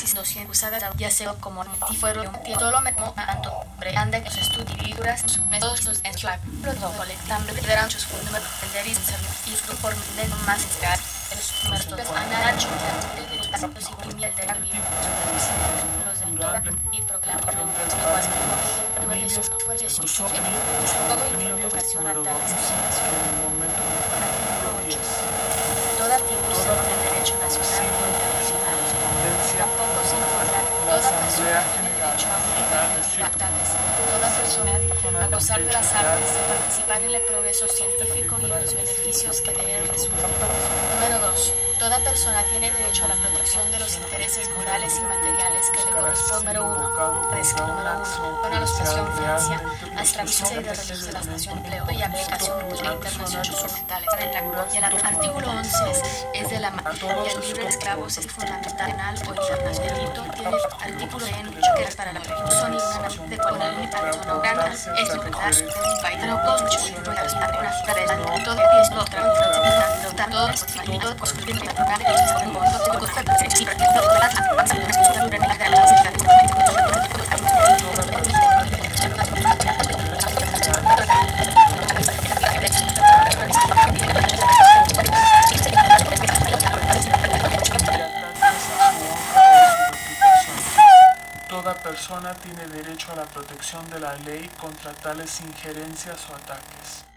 200 usadas ya sea como fueron todo me tanto brande que los estudios métodos en su colectando derechos fundamentales y su forma de más escasa los métodos anarcho y miel de la vida los de y proclamó toda atribución del derecho nacional o internacional. Tampoco se informa toda persona tiene derecho a libertades. Toda persona a gozar de las artes, a participar en el progreso científico y en los beneficios que de él resultan. Número 2. Toda persona tiene derecho a la protección de los intereses morales y materiales que le corresponden. Número 1. Con la ilustración financiera, la extracción de derechos de la nación empleo y aplicación de internacionales instrumentales. El artículo 11 es de la y el libre de esclavos es fundamental o internacional. Tiene artículo en que es para la ejecución y una de cualquier persona humana es libertad de un país no concho y una todo es lo Toda persona tiene derecho a la protección de la ley contra tales injerencias o ataques.